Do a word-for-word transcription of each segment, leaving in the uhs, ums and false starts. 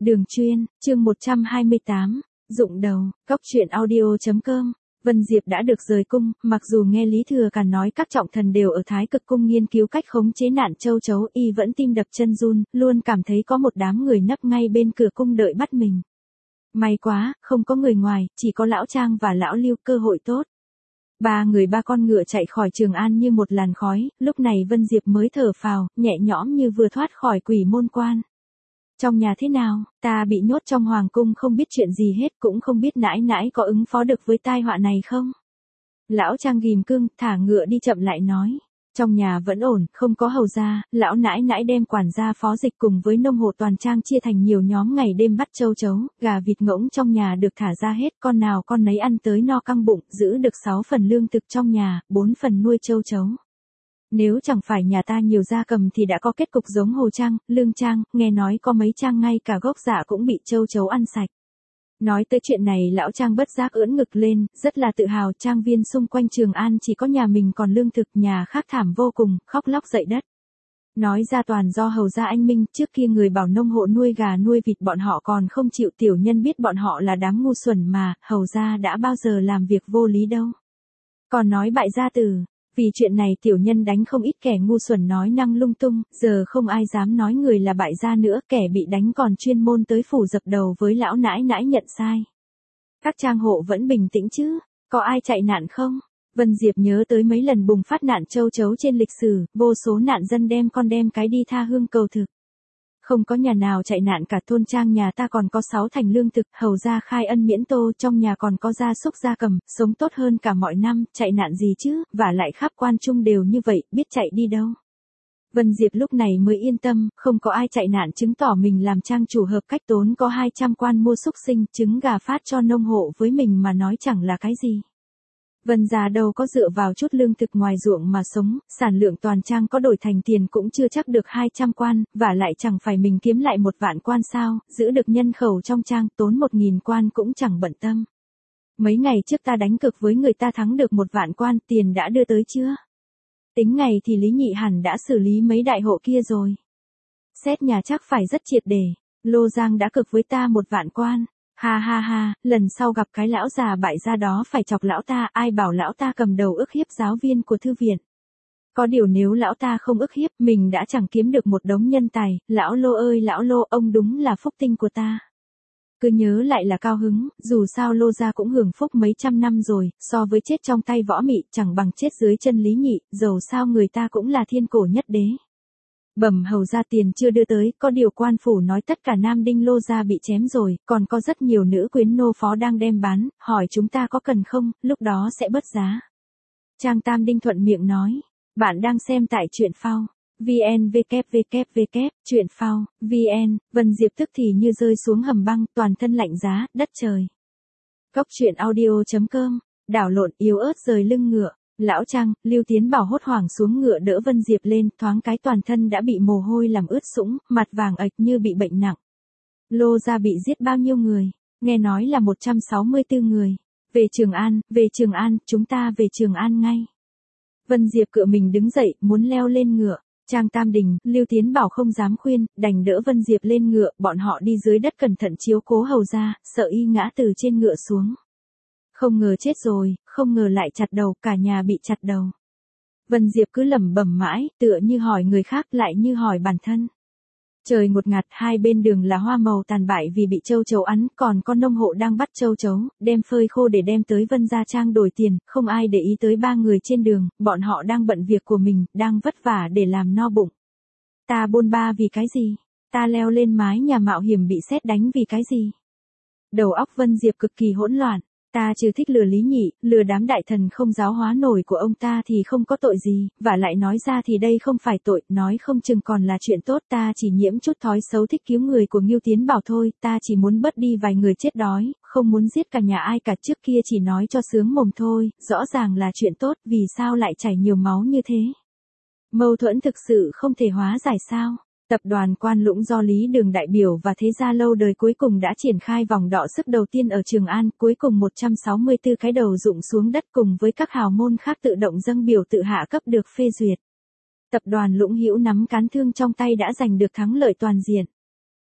Đường chuyên, chương một trăm hai mươi tám, Dụng đầu, Cóc truyện audio.com. Vân Diệp đã được rời cung, mặc dù nghe Lý Thừa Càn nói các trọng thần đều ở Thái Cực cung nghiên cứu cách khống chế nạn châu chấu, y vẫn tim đập chân run, luôn cảm thấy có một đám người nấp ngay bên cửa cung đợi bắt mình. May quá, không có người ngoài, chỉ có lão Trang và lão Lưu, cơ hội tốt. Ba người ba con ngựa chạy khỏi Trường An như một làn khói, lúc này Vân Diệp mới thở phào, nhẹ nhõm như vừa thoát khỏi quỷ môn quan. Trong nhà thế nào, ta bị nhốt trong hoàng cung không biết chuyện gì hết, cũng không biết nãi nãi có ứng phó được với tai họa này không? Lão Trang ghim cương, thả ngựa đi chậm lại nói. Trong nhà vẫn ổn, không có hầu gia, lão nãi nãi đem quản gia Phó Dịch cùng với nông hộ toàn trang chia thành nhiều nhóm ngày đêm bắt châu chấu, gà vịt ngỗng trong nhà được thả ra hết, con nào con nấy ăn tới no căng bụng, giữ được sáu phần lương thực trong nhà, bốn phần nuôi châu chấu. Nếu chẳng phải nhà ta nhiều gia cầm thì đã có kết cục giống Hồ Trang, Lương Trang, nghe nói có mấy trang ngay cả gốc dạ cũng bị châu chấu ăn sạch. Nói tới chuyện này lão Trang bất giác ưỡn ngực lên, rất là tự hào, trang viên xung quanh Trường An chỉ có nhà mình còn lương thực, nhà khác thảm vô cùng, khóc lóc dậy đất. Nói ra toàn do hầu gia anh Minh, trước kia người bảo nông hộ nuôi gà nuôi vịt bọn họ còn không chịu, tiểu nhân biết bọn họ là đám ngu xuẩn mà, hầu gia đã bao giờ làm việc vô lý đâu. Còn nói bại gia tử. Vì chuyện này tiểu nhân đánh không ít kẻ ngu xuẩn nói năng lung tung, giờ không ai dám nói người là bại gia nữa, kẻ bị đánh còn chuyên môn tới phủ dập đầu với lão nãi nãi nhận sai. Các trang hộ vẫn bình tĩnh chứ, có ai chạy nạn không? Vân Diệp nhớ tới mấy lần bùng phát nạn châu chấu trên lịch sử, vô số nạn dân đem con đem cái đi tha hương cầu thực. Không có nhà nào chạy nạn cả, thôn trang nhà ta còn có sáu thành lương thực, hầu gia khai ân miễn tô, trong nhà còn có gia súc gia cầm, sống tốt hơn cả mọi năm, chạy nạn gì chứ, và lại khắp quan trung đều như vậy, biết chạy đi đâu. Vân Diệp lúc này mới yên tâm, không có ai chạy nạn chứng tỏ mình làm trang chủ hợp cách, tốn có hai trăm quan mua súc sinh, trứng gà phát cho nông hộ với mình mà nói chẳng là cái gì. Vân gia đâu có dựa vào chút lương thực ngoài ruộng mà sống, sản lượng toàn trang có đổi thành tiền cũng chưa chắc được hai trăm quan, và lại chẳng phải mình kiếm lại một vạn quan sao, giữ được nhân khẩu trong trang, tốn một nghìn quan cũng chẳng bận tâm. Mấy ngày trước ta đánh cược với người ta thắng được một vạn quan, tiền đã đưa tới chưa? Tính ngày thì Lý Nhị hẳn đã xử lý mấy đại hộ kia rồi. Xét nhà chắc phải rất triệt để, Lô Giang đã cược với ta một vạn quan. Ha ha ha, lần sau gặp cái lão già bại gia đó phải chọc lão ta, ai bảo lão ta cầm đầu ức hiếp giáo viên của thư viện. Có điều nếu lão ta không ức hiếp, mình đã chẳng kiếm được một đống nhân tài, lão Lô ơi lão Lô, ông đúng là phúc tinh của ta. Cứ nhớ lại là cao hứng, dù sao Lô gia cũng hưởng phúc mấy trăm năm rồi, so với chết trong tay võ mị, chẳng bằng chết dưới chân Lý Nhị, dầu sao người ta cũng là thiên cổ nhất đế. Bẩm hầu gia, tiền chưa đưa tới, có điều quan phủ nói tất cả nam đinh Lô gia bị chém rồi, còn có rất nhiều nữ quyến nô phó đang đem bán, hỏi chúng ta có cần không, lúc đó sẽ bớt giá. Trang Tam Đinh thuận miệng nói, bạn đang xem tại truyện phao, vn www, truyện phao, vn, Vân Diệp tức thì như rơi xuống hầm băng, toàn thân lạnh giá, đất trời. Cóc truyện audio.com, đảo lộn yếu ớt rời lưng ngựa. Lão Trang, Lưu Tiến Bảo hốt hoảng xuống ngựa đỡ Vân Diệp lên, thoáng cái toàn thân đã bị mồ hôi làm ướt sũng, mặt vàng ệch như bị bệnh nặng. Lô gia bị giết bao nhiêu người? Nghe nói là một trăm sáu mươi tư người. Về Trường An, về Trường An, chúng ta về Trường An ngay. Vân Diệp cựa mình đứng dậy, muốn leo lên ngựa. Trang Tam Đình, Lưu Tiến Bảo không dám khuyên, đành đỡ Vân Diệp lên ngựa, bọn họ đi dưới đất cẩn thận chiếu cố hầu gia, sợ y ngã từ trên ngựa xuống. Không ngờ chết rồi, không ngờ lại chặt đầu, cả nhà bị chặt đầu. Vân Diệp cứ lẩm bẩm mãi, tựa như hỏi người khác lại như hỏi bản thân. Trời ngột ngạt, hai bên đường là hoa màu tàn bại vì bị châu chấu ăn, còn con nông hộ đang bắt châu chấu, đem phơi khô để đem tới Vân gia trang đổi tiền, không ai để ý tới ba người trên đường, bọn họ đang bận việc của mình, đang vất vả để làm no bụng. Ta bôn ba vì cái gì? Ta leo lên mái nhà mạo hiểm bị sét đánh vì cái gì? Đầu óc Vân Diệp cực kỳ hỗn loạn. Ta chưa thích lừa Lý Nhị, lừa đám đại thần không giáo hóa nổi của ông ta thì không có tội gì, và lại nói ra thì đây không phải tội, nói không chừng còn là chuyện tốt, ta chỉ nhiễm chút thói xấu thích cứu người của Ngưu Tiến Bảo thôi, ta chỉ muốn bớt đi vài người chết đói, không muốn giết cả nhà ai cả, trước kia chỉ nói cho sướng mồm thôi, rõ ràng là chuyện tốt, vì sao lại chảy nhiều máu như thế? Mâu thuẫn thực sự không thể hóa giải sao? Tập đoàn Quan Lũng do Lý Đường đại biểu và thế gia lâu đời cuối cùng đã triển khai vòng đọ sức đầu tiên ở Trường An, cuối cùng một trăm sáu mươi tư cái đầu rụng xuống đất cùng với các hào môn khác tự động dâng biểu tự hạ cấp được phê duyệt. Tập đoàn Lũng Hữu nắm cán thương trong tay đã giành được thắng lợi toàn diện.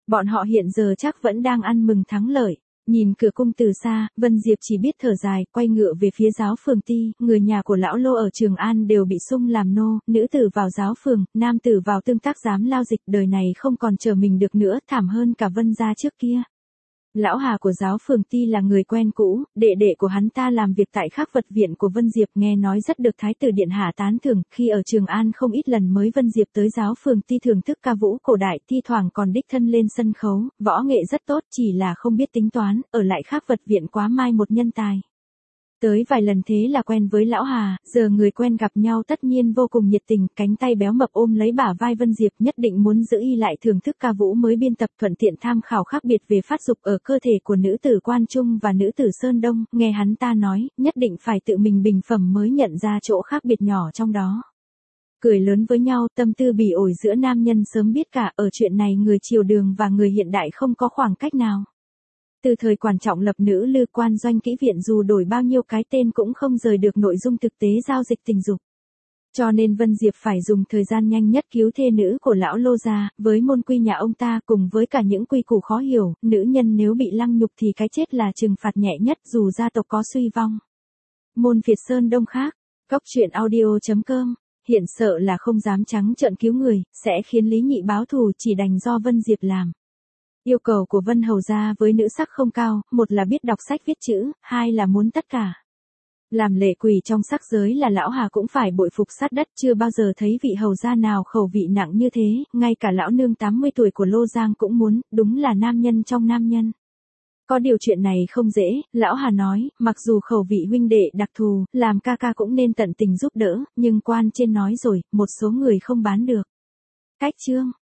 Bọn họ hiện giờ chắc vẫn đang ăn mừng thắng lợi. Nhìn cửa cung từ xa, Vân Diệp chỉ biết thở dài, quay ngựa về phía giáo phường Ti, người nhà của lão Lô ở Trường An đều bị sung làm nô, nữ tử vào giáo phường, nam tử vào tương tác giám lao dịch, đời này không còn chờ mình được nữa, thảm hơn cả Vân gia trước kia. Lão Hà của giáo phường Ti là người quen cũ, đệ đệ của hắn ta làm việc tại Khắc Vật viện của Vân Diệp, nghe nói rất được Thái tử điện hạ tán thưởng, khi ở Trường An không ít lần mới Vân Diệp tới giáo phường Ti thưởng thức ca vũ cổ đại, thi thoảng còn đích thân lên sân khấu, võ nghệ rất tốt, chỉ là không biết tính toán, ở lại Khắc Vật viện quá mai một nhân tài. Tới vài lần thế là quen với lão Hà, giờ người quen gặp nhau tất nhiên vô cùng nhiệt tình, cánh tay béo mập ôm lấy bả vai Vân Diệp, nhất định muốn giữ y lại thưởng thức ca vũ mới biên tập, thuận tiện tham khảo khác biệt về phát dục ở cơ thể của nữ tử Quan Trung và nữ tử Sơn Đông, nghe hắn ta nói, nhất định phải tự mình bình phẩm mới nhận ra chỗ khác biệt nhỏ trong đó. Cười lớn với nhau, tâm tư bỉ ổi giữa nam nhân sớm biết cả, ở chuyện này người triều đường và người hiện đại không có khoảng cách nào. Từ thời quan trọng lập nữ lư quan doanh kỹ viện dù đổi bao nhiêu cái tên cũng không rời được nội dung thực tế giao dịch tình dục. Cho nên Vân Diệp phải dùng thời gian nhanh nhất cứu thê nữ của lão Lô gia, với môn quy nhà ông ta cùng với cả những quy củ khó hiểu, nữ nhân nếu bị lăng nhục thì cái chết là trừng phạt nhẹ nhất dù gia tộc có suy vong. Môn Việt Sơn Đông khác, Cóc truyện audio chấm com, hiện sợ là không dám trắng trợn cứu người, sẽ khiến Lý Nhị báo thù, chỉ đành do Vân Diệp làm. Yêu cầu của Vân Hầu gia với nữ sắc không cao, một là biết đọc sách viết chữ, hai là muốn tất cả. Làm lệ quỷ trong sắc giới là lão Hà cũng phải bội phục sát đất, chưa bao giờ thấy vị hầu gia nào khẩu vị nặng như thế, ngay cả lão nương tám mươi tuổi của Lô Giang cũng muốn, đúng là nam nhân trong nam nhân. Có điều chuyện này không dễ, lão Hà nói, mặc dù khẩu vị huynh đệ đặc thù, làm ca ca cũng nên tận tình giúp đỡ, nhưng quan trên nói rồi, một số người không bán được. Cách chương